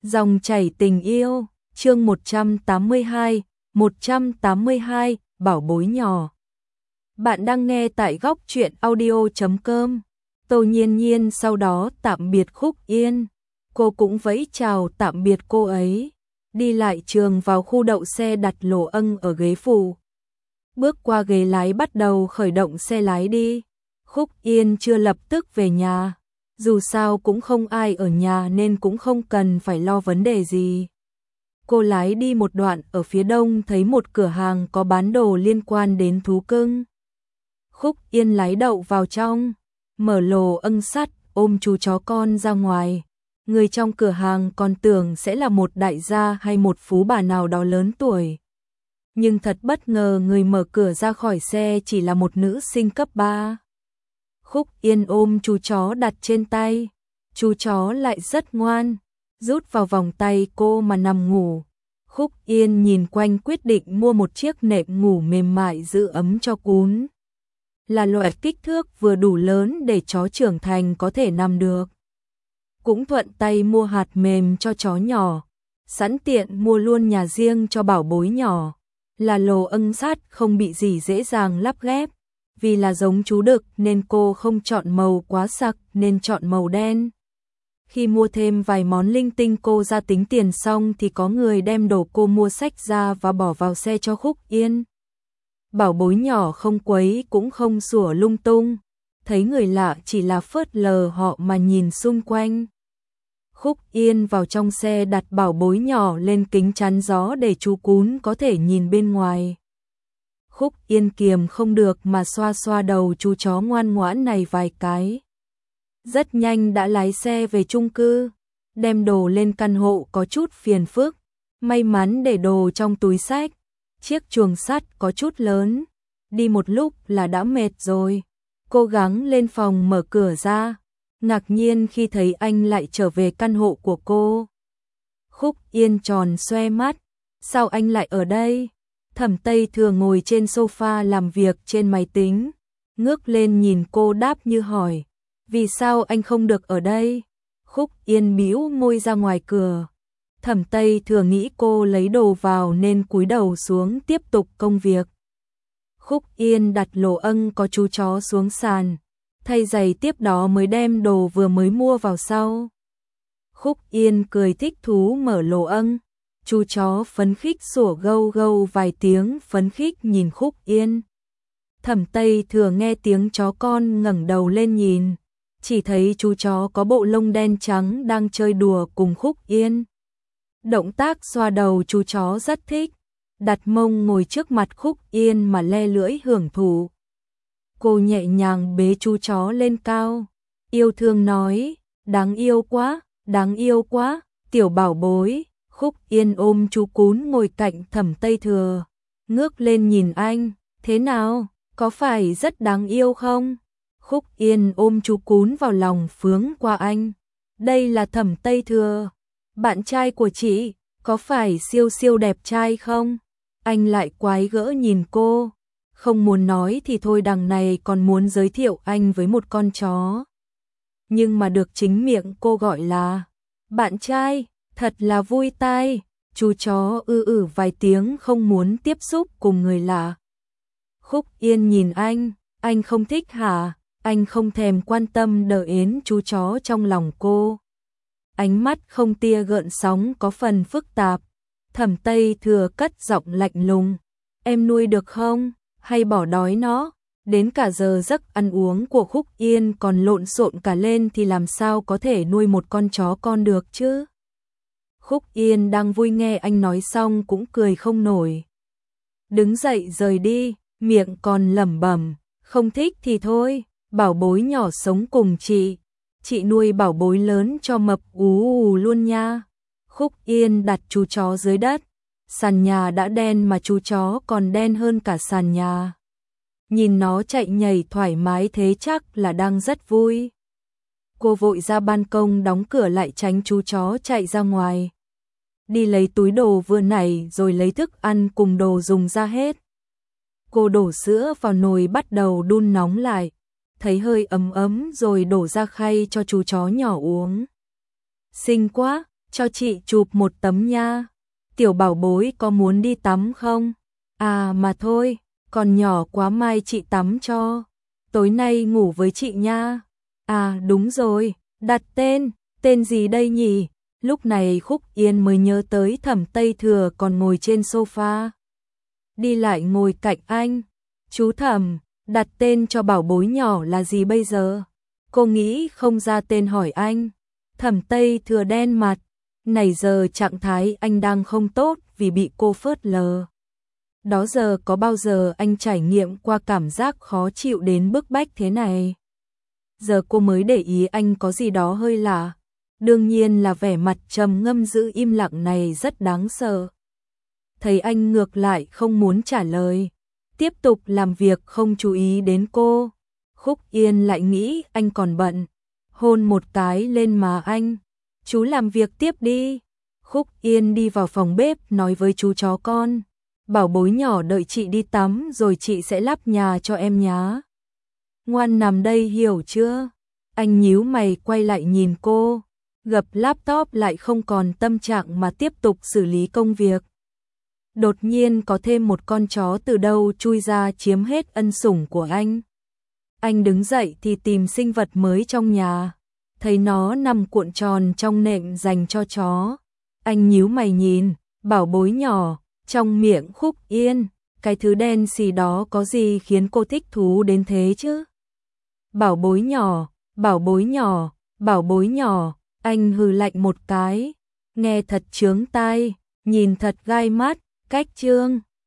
Dòng chảy tình yêu, chương 182, bảo bối nhỏ. Bạn đang nghe tại góc truyện audio.com. Tô Nhiên Nhiên sau đó tạm biệt Khúc Yên. Cô cũng vẫy chào tạm biệt cô ấy. Đi lại trường vào khu đậu xe đặt Lỗ Ân ở ghế phụ. Bước qua ghế lái bắt đầu khởi động xe lái đi. Khúc Yên chưa lập tức về nhà. Dù sao cũng không ai ở nhà nên cũng không cần phải lo vấn đề gì. Cô lái đi một đoạn ở phía đông thấy một cửa hàng có bán đồ liên quan đến thú cưng. Khúc Yên lái đậu vào trong, mở Lỗ Ân sắt, ôm chú chó con ra ngoài. Người trong cửa hàng còn tưởng sẽ là một đại gia hay một phú bà nào đó lớn tuổi. Nhưng thật bất ngờ người mở cửa ra khỏi xe chỉ là một nữ sinh cấp 3. Khúc Yên ôm chú chó đặt trên tay, chú chó lại rất ngoan, rút vào vòng tay cô mà nằm ngủ. Khúc Yên nhìn quanh quyết định mua một chiếc nệm ngủ mềm mại giữ ấm cho cún. Là loại kích thước vừa đủ lớn để chó trưởng thành có thể nằm được. Cũng thuận tay mua hạt mềm cho chó nhỏ, sẵn tiện mua luôn nhà riêng cho bảo bối nhỏ. Là Lỗ Ân sắt không bị gì dễ dàng lắp ghép. Vì là giống chú đực nên cô không chọn màu quá sặc nên chọn màu đen. Khi mua thêm vài món linh tinh cô ra tính tiền xong thì có người đem đồ cô mua xách ra và bỏ vào xe cho Khúc Yên. Bảo bối nhỏ không quấy cũng không sủa lung tung. Thấy người lạ chỉ là phớt lờ họ mà nhìn xung quanh. Khúc Yên vào trong xe đặt bảo bối nhỏ lên kính chắn gió để chú cún có thể nhìn bên ngoài. Khúc Yên kiềm không được mà xoa xoa đầu chú chó ngoan ngoãn này vài cái. Rất nhanh đã lái xe về chung cư, đem đồ lên căn hộ có chút phiền phức. May mắn để đồ trong túi xách, chiếc chuồng sắt có chút lớn. Đi một lúc là đã mệt rồi, cố gắng lên phòng mở cửa ra. Ngạc nhiên khi thấy anh lại trở về căn hộ của cô. Khúc Yên tròn xoe mắt, sao anh lại ở đây? Thẩm Tây Thừa ngồi trên sofa làm việc trên máy tính, ngước lên nhìn cô đáp như hỏi, vì sao anh không được ở đây? Khúc Yên bĩu môi ra ngoài cửa. Thẩm Tây Thừa nghĩ cô lấy đồ vào nên cúi đầu xuống tiếp tục công việc. Khúc Yên đặt Lỗ Ân có chú chó xuống sàn, thay giày tiếp đó mới đem đồ vừa mới mua vào sau. Khúc Yên cười thích thú mở Lỗ Ân. Chú chó phấn khích sủa gâu gâu vài tiếng phấn khích nhìn Khúc Yên. Thẩm Tây Thừa nghe tiếng chó con ngẩng đầu lên nhìn, chỉ thấy chú chó có bộ lông đen trắng đang chơi đùa cùng Khúc Yên. Động tác xoa đầu chú chó rất thích, đặt mông ngồi trước mặt Khúc Yên mà le lưỡi hưởng thụ. Cô nhẹ nhàng bế chú chó lên cao, yêu thương nói, đáng yêu quá, tiểu bảo bối. Khúc Yên ôm chú cún ngồi cạnh Thẩm Tây Thừa, ngước lên nhìn anh, thế nào, có phải rất đáng yêu không? Khúc Yên ôm chú cún vào lòng phướng qua anh, đây là Thẩm Tây Thừa, bạn trai của chị, có phải siêu siêu đẹp trai không? Anh lại quái gỡ nhìn cô, không muốn nói thì thôi, đằng này còn muốn giới thiệu anh với một con chó. Nhưng mà được chính miệng cô gọi là bạn trai. Thật là vui tai, chú chó vài tiếng không muốn tiếp xúc cùng người lạ. Khúc Yên nhìn anh không thích hả? Anh không thèm quan tâm đờ yến chú chó trong lòng cô. Ánh mắt không tia gợn sóng có phần phức tạp. Thẩm Tây Thừa cất giọng lạnh lùng. Em nuôi được không? Hay bỏ đói nó? Đến cả giờ giấc ăn uống của Khúc Yên còn lộn xộn cả lên thì làm sao có thể nuôi một con chó con được chứ? Khúc Yên đang vui nghe anh nói xong cũng cười không nổi. Đứng dậy rời đi, miệng còn lẩm bẩm, không thích thì thôi, bảo bối nhỏ sống cùng chị nuôi bảo bối lớn cho mập ú luôn nha. Khúc Yên đặt chú chó dưới đất, sàn nhà đã đen mà chú chó còn đen hơn cả sàn nhà. Nhìn nó chạy nhảy thoải mái thế chắc là đang rất vui. Cô vội ra ban công đóng cửa lại tránh chú chó chạy ra ngoài. Đi lấy túi đồ vừa nãy rồi lấy thức ăn cùng đồ dùng ra hết. Cô đổ sữa vào nồi bắt đầu đun nóng lại, thấy hơi ấm ấm rồi đổ ra khay cho chú chó nhỏ uống. Xinh quá, cho chị chụp một tấm nha. Tiểu bảo bối có muốn đi tắm không? À mà thôi, còn nhỏ quá mai chị tắm cho. Tối nay ngủ với chị nha. À đúng rồi, đặt tên gì đây nhỉ? Lúc này Khúc Yên mới nhớ tới Thẩm Tây Thừa còn ngồi trên sofa. Đi lại ngồi cạnh anh. Chú Thẩm, đặt tên cho bảo bối nhỏ là gì bây giờ? Cô nghĩ không ra tên hỏi anh. Thẩm Tây Thừa đen mặt. Này giờ trạng thái anh đang không tốt vì bị cô phớt lờ. Đó giờ có bao giờ anh trải nghiệm qua cảm giác khó chịu đến bức bách thế này? Giờ cô mới để ý anh có gì đó hơi lạ. Đương nhiên là vẻ mặt trầm ngâm giữ im lặng này rất đáng sợ. Thấy anh ngược lại không muốn trả lời, tiếp tục làm việc không chú ý đến cô. Khúc Yên lại nghĩ anh còn bận, hôn một cái lên má anh. Chú làm việc tiếp đi. Khúc Yên đi vào phòng bếp nói với chú chó con. Bảo bối nhỏ đợi chị đi tắm rồi chị sẽ lắp nhà cho em nhá. Ngoan nằm đây hiểu chưa? Anh nhíu mày quay lại nhìn cô, gập laptop lại không còn tâm trạng mà tiếp tục xử lý công việc. Đột nhiên có thêm một con chó từ đâu chui ra chiếm hết ân sủng của anh. Anh đứng dậy thì tìm sinh vật mới trong nhà, thấy nó nằm cuộn tròn trong nệm dành cho chó. Anh nhíu mày nhìn, bảo bối nhỏ, trong miệng Khúc Yên, cái thứ đen xì đó có gì khiến cô thích thú đến thế chứ? Bảo bối nhỏ, bảo bối nhỏ, bảo bối nhỏ, anh hừ lạnh một cái, nghe thật chướng tai, nhìn thật gai mắt, cách chương.